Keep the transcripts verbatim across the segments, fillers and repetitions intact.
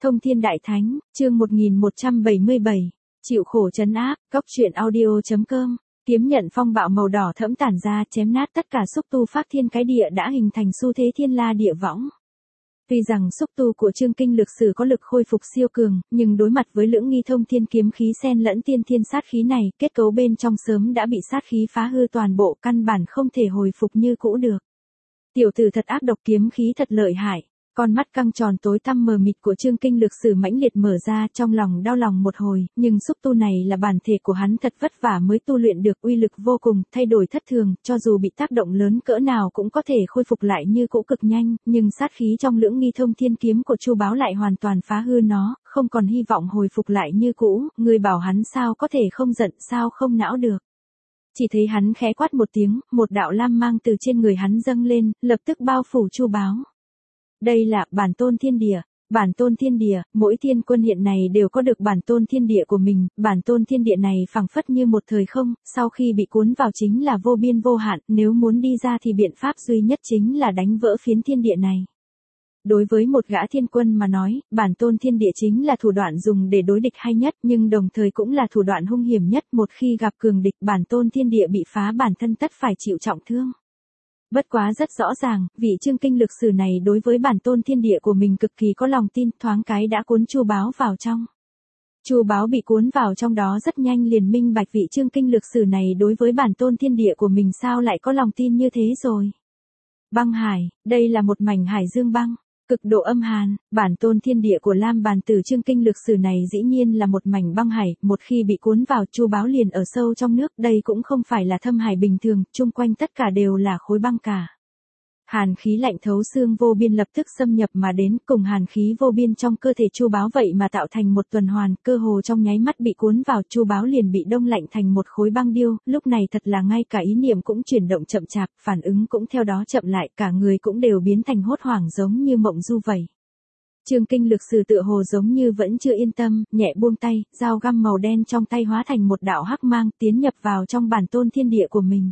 Thông Thiên Đại Thánh, chương một nghìn một trăm bảy mươi bảy, chịu khổ trấn áp, góc truyện audio chấm com, kiếm nhận phong bạo màu đỏ thẫm tản ra chém nát tất cả xúc tu pháp thiên cái địa đã hình thành xu thế thiên la địa võng. Tuy rằng xúc tu của Trương Kinh Lược Sử có lực khôi phục siêu cường, nhưng đối mặt với lưỡng nghi thông thiên kiếm khí xen lẫn tiên thiên sát khí này, kết cấu bên trong sớm đã bị sát khí phá hư toàn bộ, căn bản không thể hồi phục như cũ được. Tiểu tử thật ác độc, kiếm khí thật lợi hại. Con mắt căng tròn tối tăm mờ mịt của Trương Kinh Lược Sử mãnh liệt mở ra, trong lòng đau lòng một hồi, nhưng xúc tu này là bản thể của hắn thật vất vả mới tu luyện được, uy lực vô cùng, thay đổi thất thường, cho dù bị tác động lớn cỡ nào cũng có thể khôi phục lại như cũ cực nhanh, nhưng sát khí trong lưỡng nghi thông thiên kiếm của Chu Báo lại hoàn toàn phá hư nó, không còn hy vọng hồi phục lại như cũ, người bảo hắn sao có thể không giận, sao không não được. Chỉ thấy hắn khẽ quát một tiếng, một đạo lam mang từ trên người hắn dâng lên, lập tức bao phủ Chu Báo. Đây là bản tôn thiên địa, bản tôn thiên địa, mỗi thiên quân hiện này đều có được bản tôn thiên địa của mình, bản tôn thiên địa này phảng phất như một thời không, sau khi bị cuốn vào chính là vô biên vô hạn, nếu muốn đi ra thì biện pháp duy nhất chính là đánh vỡ phiến thiên địa này. Đối với một gã thiên quân mà nói, bản tôn thiên địa chính là thủ đoạn dùng để đối địch hay nhất, nhưng đồng thời cũng là thủ đoạn hung hiểm nhất, một khi gặp cường địch bản tôn thiên địa bị phá bản thân tất phải chịu trọng thương. Bất quá rất rõ ràng, vị Trương Kinh Lược Sử này đối với bản tôn thiên địa của mình cực kỳ có lòng tin, thoáng cái đã cuốn Chu Báo vào trong. Chu Báo bị cuốn vào trong đó rất nhanh liền minh bạch vị Trương Kinh Lược Sử này đối với bản tôn thiên địa của mình sao lại có lòng tin như thế rồi. Băng hải, đây là một mảnh hải dương băng, cực độ âm hàn, bản tôn thiên địa của Lam Bàn Tử Trương Kinh Lược Sử này dĩ nhiên là một mảnh băng hải, một khi bị cuốn vào Chu Báo liền ở sâu trong nước, đây cũng không phải là thâm hải bình thường, chung quanh tất cả đều là khối băng cả. Hàn khí lạnh thấu xương vô biên lập tức xâm nhập mà đến, cùng hàn khí vô biên trong cơ thể Chu Báo vậy mà tạo thành một tuần hoàn, cơ hồ trong nháy mắt bị cuốn vào, Chu Báo liền bị đông lạnh thành một khối băng điêu, lúc này thật là ngay cả ý niệm cũng chuyển động chậm chạp, phản ứng cũng theo đó chậm lại, cả người cũng đều biến thành hốt hoảng giống như mộng du vậy. Trương Kinh Lược Sử tựa hồ giống như vẫn chưa yên tâm, nhẹ buông tay, dao găm màu đen trong tay hóa thành một đạo hắc mang, tiến nhập vào trong bản tôn thiên địa của mình.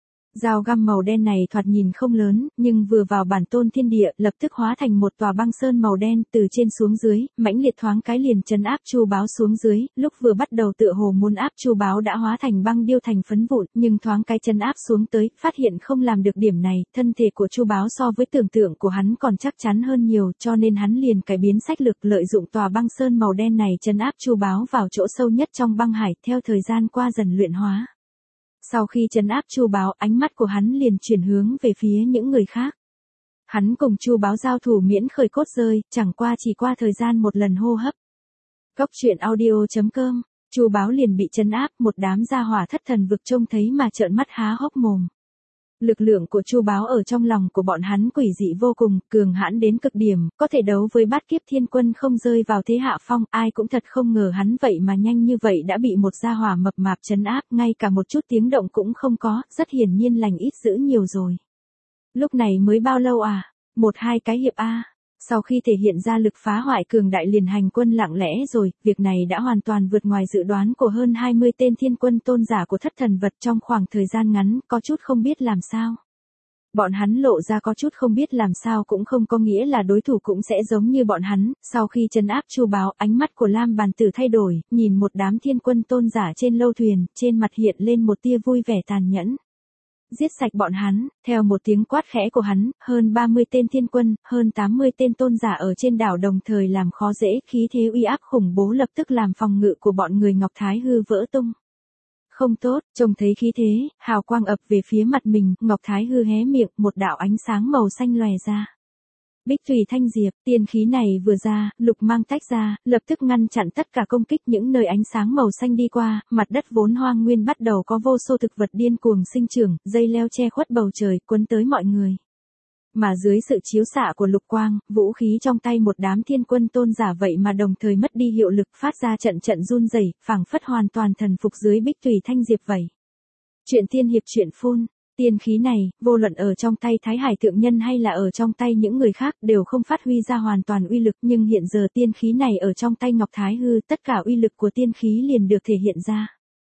Dao găm màu đen này thoạt nhìn không lớn, nhưng vừa vào bản tôn thiên địa, lập tức hóa thành một tòa băng sơn màu đen, từ trên xuống dưới, mãnh liệt thoáng cái liền trấn áp Chu Báo xuống dưới, lúc vừa bắt đầu tựa hồ muốn áp Chu Báo đã hóa thành băng điêu thành phấn vụn, nhưng thoáng cái trấn áp xuống tới, phát hiện không làm được điểm này, thân thể của Chu Báo so với tưởng tượng của hắn còn chắc chắn hơn nhiều, cho nên hắn liền cải biến sách lược, lợi dụng tòa băng sơn màu đen này trấn áp Chu Báo vào chỗ sâu nhất trong băng hải, theo thời gian qua dần luyện hóa. Sau khi trấn áp Chu Báo, ánh mắt của hắn liền chuyển hướng về phía những người khác. Hắn cùng Chu Báo giao thủ miễn khởi cốt rơi, chẳng qua chỉ qua thời gian một lần hô hấp. Góc truyện audio chấm com, Chu Báo liền bị trấn áp, một đám gia hỏa thất thần vực trông thấy mà trợn mắt há hốc mồm. Lực lượng của Chu Báo ở trong lòng của bọn hắn quỷ dị vô cùng, cường hãn đến cực điểm, có thể đấu với bát kiếp thiên quân không rơi vào thế hạ phong, ai cũng thật không ngờ hắn vậy mà nhanh như vậy đã bị một gia hỏa mập mạp trấn áp, ngay cả một chút tiếng động cũng không có, rất hiển nhiên lành ít dữ nhiều rồi. Lúc này mới bao lâu à? Một hai cái hiệp a. Sau khi thể hiện ra lực phá hoại cường đại liền hành quân lặng lẽ rồi, việc này đã hoàn toàn vượt ngoài dự đoán của hơn hai mươi tên thiên quân tôn giả của thất thần vật trong khoảng thời gian ngắn, có chút không biết làm sao. Bọn hắn lộ ra có chút không biết làm sao cũng không có nghĩa là đối thủ cũng sẽ giống như bọn hắn, sau khi trấn áp Chu Báo, ánh mắt của Lam Bàn Tử thay đổi, nhìn một đám thiên quân tôn giả trên lâu thuyền, trên mặt hiện lên một tia vui vẻ tàn nhẫn. Giết sạch bọn hắn, theo một tiếng quát khẽ của hắn, hơn ba mươi tên thiên quân, hơn tám mươi tên tôn giả ở trên đảo đồng thời làm khó dễ, khí thế uy áp khủng bố lập tức làm phòng ngự của bọn người Ngọc Thái Hư vỡ tung. Không tốt, trông thấy khí thế, hào quang ập về phía mặt mình, Ngọc Thái Hư hé miệng, một đạo ánh sáng màu xanh lòe ra. Bích Thủy Thanh Diệp, tiên khí này vừa ra, lục mang tách ra, lập tức ngăn chặn tất cả công kích những nơi ánh sáng màu xanh đi qua, mặt đất vốn hoang nguyên bắt đầu có vô số thực vật điên cuồng sinh trưởng, dây leo che khuất bầu trời, cuốn tới mọi người. Mà dưới sự chiếu xạ của lục quang, vũ khí trong tay một đám thiên quân tôn giả vậy mà đồng thời mất đi hiệu lực, phát ra trận trận run rẩy, phảng phất hoàn toàn thần phục dưới Bích Thủy Thanh Diệp vậy. Chuyện tiên hiệp chuyện phun. Tiên khí này, vô luận ở trong tay Thái Hải Thượng Nhân hay là ở trong tay những người khác đều không phát huy ra hoàn toàn uy lực, nhưng hiện giờ tiên khí này ở trong tay Ngọc Thái Hư, tất cả uy lực của tiên khí liền được thể hiện ra.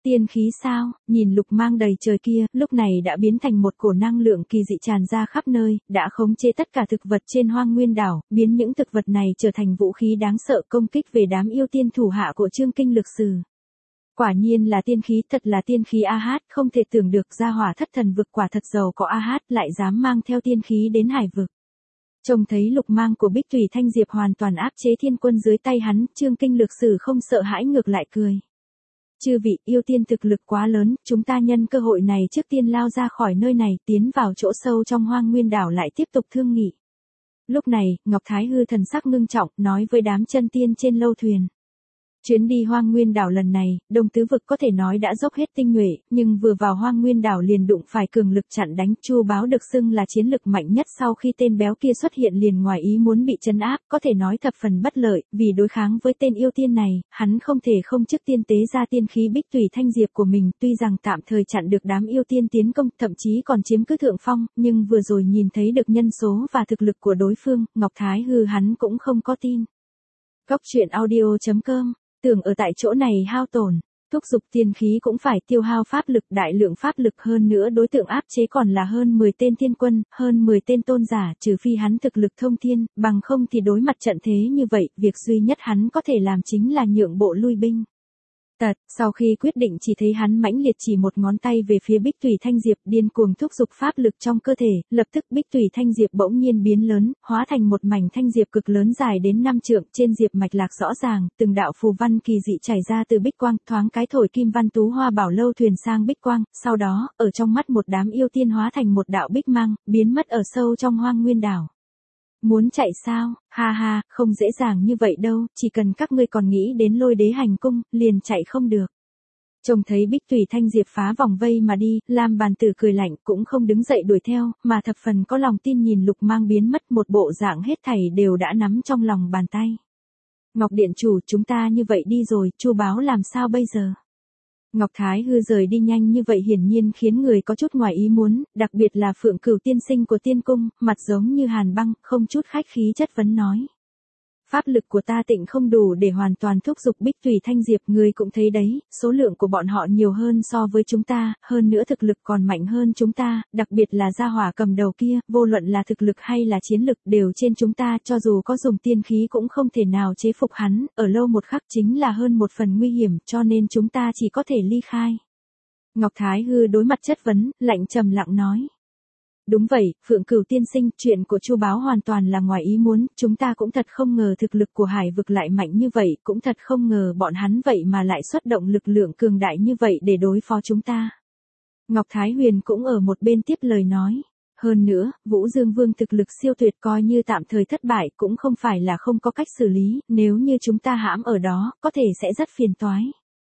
Tiên khí sao? Nhìn lục mang đầy trời kia, lúc này đã biến thành một cổ năng lượng kỳ dị tràn ra khắp nơi, đã khống chế tất cả thực vật trên Hoang Nguyên đảo, biến những thực vật này trở thành vũ khí đáng sợ công kích về đám yêu tiên thủ hạ của Trương Kinh Lực Sử. Quả nhiên là tiên khí, thật là tiên khí a hát, không thể tưởng được gia hỏa thất thần vực quả thật giàu có a hát lại dám mang theo tiên khí đến hải vực. Trông thấy lục mang của Bích Tùy Thanh Diệp hoàn toàn áp chế thiên quân dưới tay hắn, Trương Kinh Lực Sử không sợ hãi ngược lại cười. Chư vị, yêu tiên thực lực quá lớn, chúng ta nhân cơ hội này trước tiên lao ra khỏi nơi này, tiến vào chỗ sâu trong Hoang Nguyên đảo lại tiếp tục thương nghị. Lúc này, Ngọc Thái Hư thần sắc ngưng trọng, nói với đám chân tiên trên lâu thuyền. Chuyến đi Hoang Nguyên đảo lần này, Đông Tứ vực có thể nói đã dốc hết tinh nhuệ, nhưng vừa vào Hoang Nguyên đảo liền đụng phải cường lực chặn đánh. Chu Báo được xưng là chiến lực mạnh nhất sau khi tên béo kia xuất hiện liền ngoài ý muốn bị trấn áp, có thể nói thập phần bất lợi, vì đối kháng với tên yêu tiên này, hắn không thể không trước tiên tế ra tiên khí Bích Tùy Thanh Diệp của mình, tuy rằng tạm thời chặn được đám yêu tiên tiến công, thậm chí còn chiếm cứ thượng phong, nhưng vừa rồi nhìn thấy được nhân số và thực lực của đối phương, Ngọc Thái Hư hắn cũng không có tin. Góc truyện audio chấm com. Tưởng ở tại chỗ này hao tổn, thúc giục tiên khí cũng phải tiêu hao pháp lực, đại lượng pháp lực, hơn nữa đối tượng áp chế còn là hơn mười tên thiên quân, hơn mười tên tôn giả, trừ phi hắn thực lực thông thiên, bằng không thì đối mặt trận thế như vậy, việc duy nhất hắn có thể làm chính là nhượng bộ lui binh. Tật, sau khi quyết định chỉ thấy hắn mãnh liệt chỉ một ngón tay về phía Bích Tùy Thanh Diệp, điên cuồng thúc giục pháp lực trong cơ thể, lập tức Bích Tùy Thanh Diệp bỗng nhiên biến lớn, hóa thành một mảnh thanh diệp cực lớn dài đến năm trượng, trên diệp mạch lạc rõ ràng, từng đạo phù văn kỳ dị chảy ra từ bích quang, thoáng cái thổi Kim Văn Tú Hoa Bảo Lâu thuyền sang bích quang, sau đó, ở trong mắt một đám yêu tiên hóa thành một đạo bích mang, biến mất ở sâu trong Hoang Nguyên đảo. Muốn chạy sao? Ha ha, không dễ dàng như vậy đâu, chỉ cần các ngươi còn nghĩ đến Lôi Đế hành cung, liền chạy không được. Trông thấy Bích Tùy Thanh Diệp phá vòng vây mà đi, Lam Bàn Tử cười lạnh cũng không đứng dậy đuổi theo, mà thập phần có lòng tin nhìn lục mang biến mất, một bộ dạng hết thảy đều đã nắm trong lòng bàn tay. Ngọc Điện Chủ, chúng ta như vậy đi rồi, Chu Báo làm sao bây giờ? Ngọc Thái Hư rời đi nhanh như vậy hiển nhiên khiến người có chút ngoài ý muốn, đặc biệt là Phượng Cửu tiên sinh của tiên cung, mặt giống như hàn băng, không chút khách khí chất vấn nói. Pháp lực của ta tịnh không đủ để hoàn toàn thúc giục Bích Tùy Thanh Diệp, ngươi cũng thấy đấy, số lượng của bọn họ nhiều hơn so với chúng ta, hơn nữa thực lực còn mạnh hơn chúng ta, đặc biệt là gia hỏa cầm đầu kia, vô luận là thực lực hay là chiến lực đều trên chúng ta, cho dù có dùng tiên khí cũng không thể nào chế phục hắn, ở lâu một khắc chính là hơn một phần nguy hiểm, cho nên chúng ta chỉ có thể ly khai. Ngọc Thái Hư đối mặt chất vấn, lạnh trầm lặng nói. Đúng vậy, Phượng Cửu tiên sinh, chuyện của Chu Báo hoàn toàn là ngoài ý muốn, chúng ta cũng thật không ngờ thực lực của hải vực lại mạnh như vậy, cũng thật không ngờ bọn hắn vậy mà lại xuất động lực lượng cường đại như vậy để đối phó chúng ta. Ngọc Thái Huyền cũng ở một bên tiếp lời nói. Hơn nữa, Vũ Dương Vương thực lực siêu tuyệt, coi như tạm thời thất bại cũng không phải là không có cách xử lý, nếu như chúng ta hãm ở đó, có thể sẽ rất phiền toái.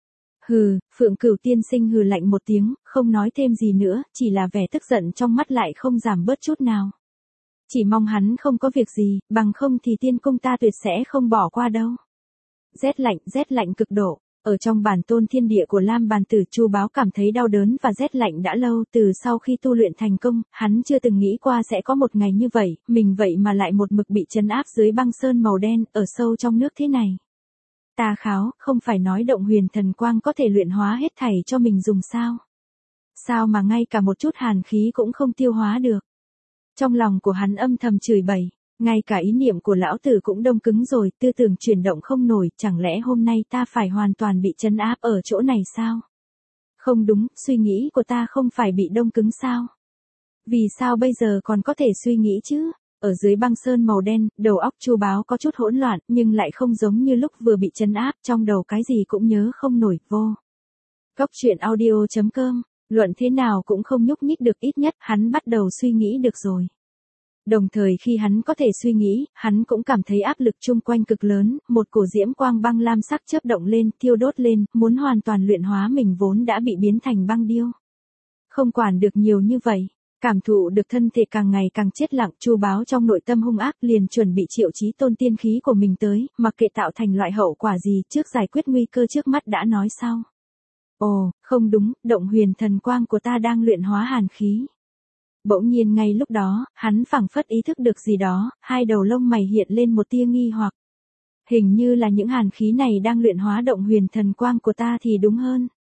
Hừ, Phượng Cửu tiên sinh hừ lạnh một tiếng, không nói thêm gì nữa, chỉ là vẻ tức giận trong mắt lại không giảm bớt chút nào. Chỉ mong hắn không có việc gì, bằng không thì tiên cung ta tuyệt sẽ không bỏ qua đâu. Rét lạnh, rét lạnh cực độ, ở trong bản tôn thiên địa của Lam Bàn Tử, Chu Báo cảm thấy đau đớn và rét lạnh đã lâu, từ sau khi tu luyện thành công, hắn chưa từng nghĩ qua sẽ có một ngày như vậy, mình vậy mà lại một mực bị trấn áp dưới băng sơn màu đen, ở sâu trong nước thế này. Ta kháo, không phải nói động huyền thần quang có thể luyện hóa hết thảy cho mình dùng sao? Sao mà ngay cả một chút hàn khí cũng không tiêu hóa được? Trong lòng của hắn âm thầm chửi bậy, ngay cả ý niệm của lão tử cũng đông cứng rồi, tư tưởng chuyển động không nổi, chẳng lẽ hôm nay ta phải hoàn toàn bị trấn áp ở chỗ này sao? Không đúng, suy nghĩ của ta không phải bị đông cứng sao? Vì sao bây giờ còn có thể suy nghĩ chứ? Ở dưới băng sơn màu đen, đầu óc Chu Báo có chút hỗn loạn, nhưng lại không giống như lúc vừa bị trấn áp, trong đầu cái gì cũng nhớ không nổi, vô. Góc truyện audio chấm com, luận thế nào cũng không nhúc nhích được, ít nhất, hắn bắt đầu suy nghĩ được rồi. Đồng thời khi hắn có thể suy nghĩ, hắn cũng cảm thấy áp lực chung quanh cực lớn, một cổ diễm quang băng lam sắc chớp động lên, thiêu đốt lên, muốn hoàn toàn luyện hóa mình vốn đã bị biến thành băng điêu. Không quản được nhiều như vậy. Cảm thụ được thân thể càng ngày càng chết lặng, Chu Báo trong nội tâm hung ác liền chuẩn bị triệu chí tôn tiên khí của mình tới, mặc kệ tạo thành loại hậu quả gì, trước giải quyết nguy cơ trước mắt đã nói sau. Ồ, không đúng, động huyền thần quang của ta đang luyện hóa hàn khí. Bỗng nhiên ngay lúc đó, hắn phảng phất ý thức được gì đó, hai đầu lông mày hiện lên một tia nghi hoặc. Hình như là những hàn khí này đang luyện hóa động huyền thần quang của ta thì đúng hơn.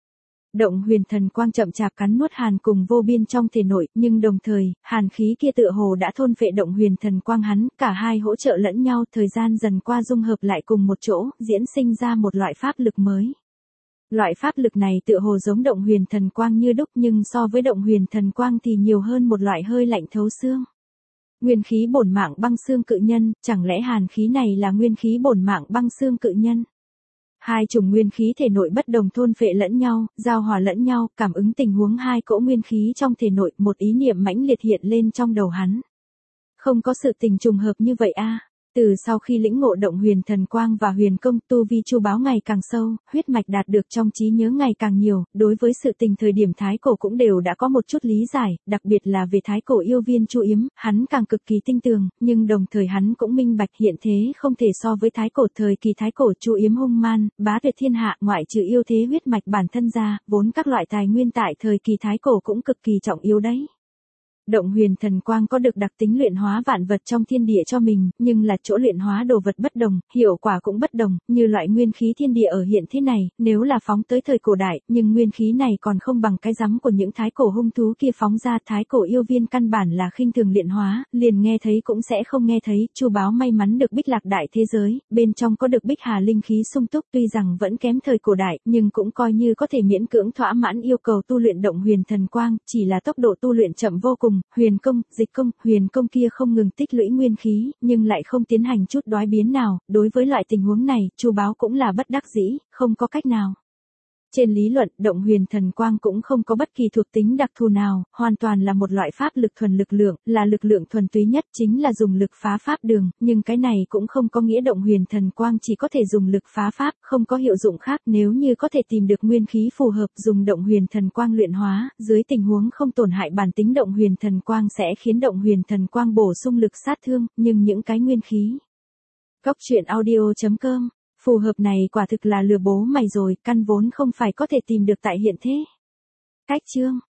Động huyền thần quang chậm chạp cắn nuốt hàn cùng vô biên trong thể nội, nhưng đồng thời, hàn khí kia tựa hồ đã thôn phệ động huyền thần quang hắn, cả hai hỗ trợ lẫn nhau, thời gian dần qua dung hợp lại cùng một chỗ, diễn sinh ra một loại pháp lực mới. Loại pháp lực này tựa hồ giống động huyền thần quang như đúc, nhưng so với động huyền thần quang thì nhiều hơn một loại hơi lạnh thấu xương. Nguyên khí bổn mạng băng xương cự nhân, chẳng lẽ hàn khí này là nguyên khí bổn mạng băng xương cự nhân? Hai chủng nguyên khí thể nội bất đồng thôn phệ lẫn nhau, giao hòa lẫn nhau, cảm ứng tình huống hai cỗ nguyên khí trong thể nội, một ý niệm mãnh liệt hiện lên trong đầu hắn. Không có sự tình trùng hợp như vậy a. Từ sau khi lĩnh ngộ động huyền thần quang và huyền công, tu vi Chu Báo ngày càng sâu, huyết mạch đạt được trong trí nhớ ngày càng nhiều, đối với sự tình thời điểm thái cổ cũng đều đã có một chút lý giải, đặc biệt là về thái cổ yêu viên Chu Yếm, hắn càng cực kỳ tinh tường, nhưng đồng thời hắn cũng minh bạch hiện thế không thể so với thái cổ. Thời kỳ thái cổ Chu Yếm hung man, bá tuyệt thiên hạ, ngoại trừ yêu thế huyết mạch bản thân ra, vốn các loại tài nguyên tại thời kỳ thái cổ cũng cực kỳ trọng yếu đấy. Động huyền thần quang có được đặc tính luyện hóa vạn vật trong thiên địa cho mình, nhưng là chỗ luyện hóa đồ vật bất đồng, hiệu quả cũng bất đồng, như loại nguyên khí thiên địa ở hiện thế này, nếu là phóng tới thời cổ đại, nhưng nguyên khí này còn không bằng cái rắm của những thái cổ hung thú kia phóng ra. Thái cổ yêu viên căn bản là khinh thường luyện hóa, liền nghe thấy cũng sẽ không nghe thấy. Chu Báo may mắn được Bích Lạc đại thế giới, bên trong có được Bích Hà linh khí sung túc, tuy rằng vẫn kém thời cổ đại, nhưng cũng coi như có thể miễn cưỡng thỏa mãn yêu cầu tu luyện động huyền thần quang, chỉ là tốc độ tu luyện chậm vô cùng. Huyền công, dịch công, huyền công kia không ngừng tích lũy nguyên khí, nhưng lại không tiến hành chút đoái biến nào, đối với loại tình huống này, Chu Báo cũng là bất đắc dĩ, không có cách nào. Trên lý luận, động huyền thần quang cũng không có bất kỳ thuộc tính đặc thù nào, hoàn toàn là một loại pháp lực thuần lực lượng, là lực lượng thuần túy nhất, chính là dùng lực phá pháp đường, nhưng cái này cũng không có nghĩa động huyền thần quang chỉ có thể dùng lực phá pháp, không có hiệu dụng khác. Nếu như có thể tìm được nguyên khí phù hợp dùng động huyền thần quang luyện hóa, dưới tình huống không tổn hại bản tính động huyền thần quang sẽ khiến động huyền thần quang bổ sung lực sát thương, nhưng những cái nguyên khí. Cốc truyện audio chấm com phù hợp này quả thực là lừa bố mày rồi, căn vốn không phải có thể tìm được tại hiện thế. Cách chương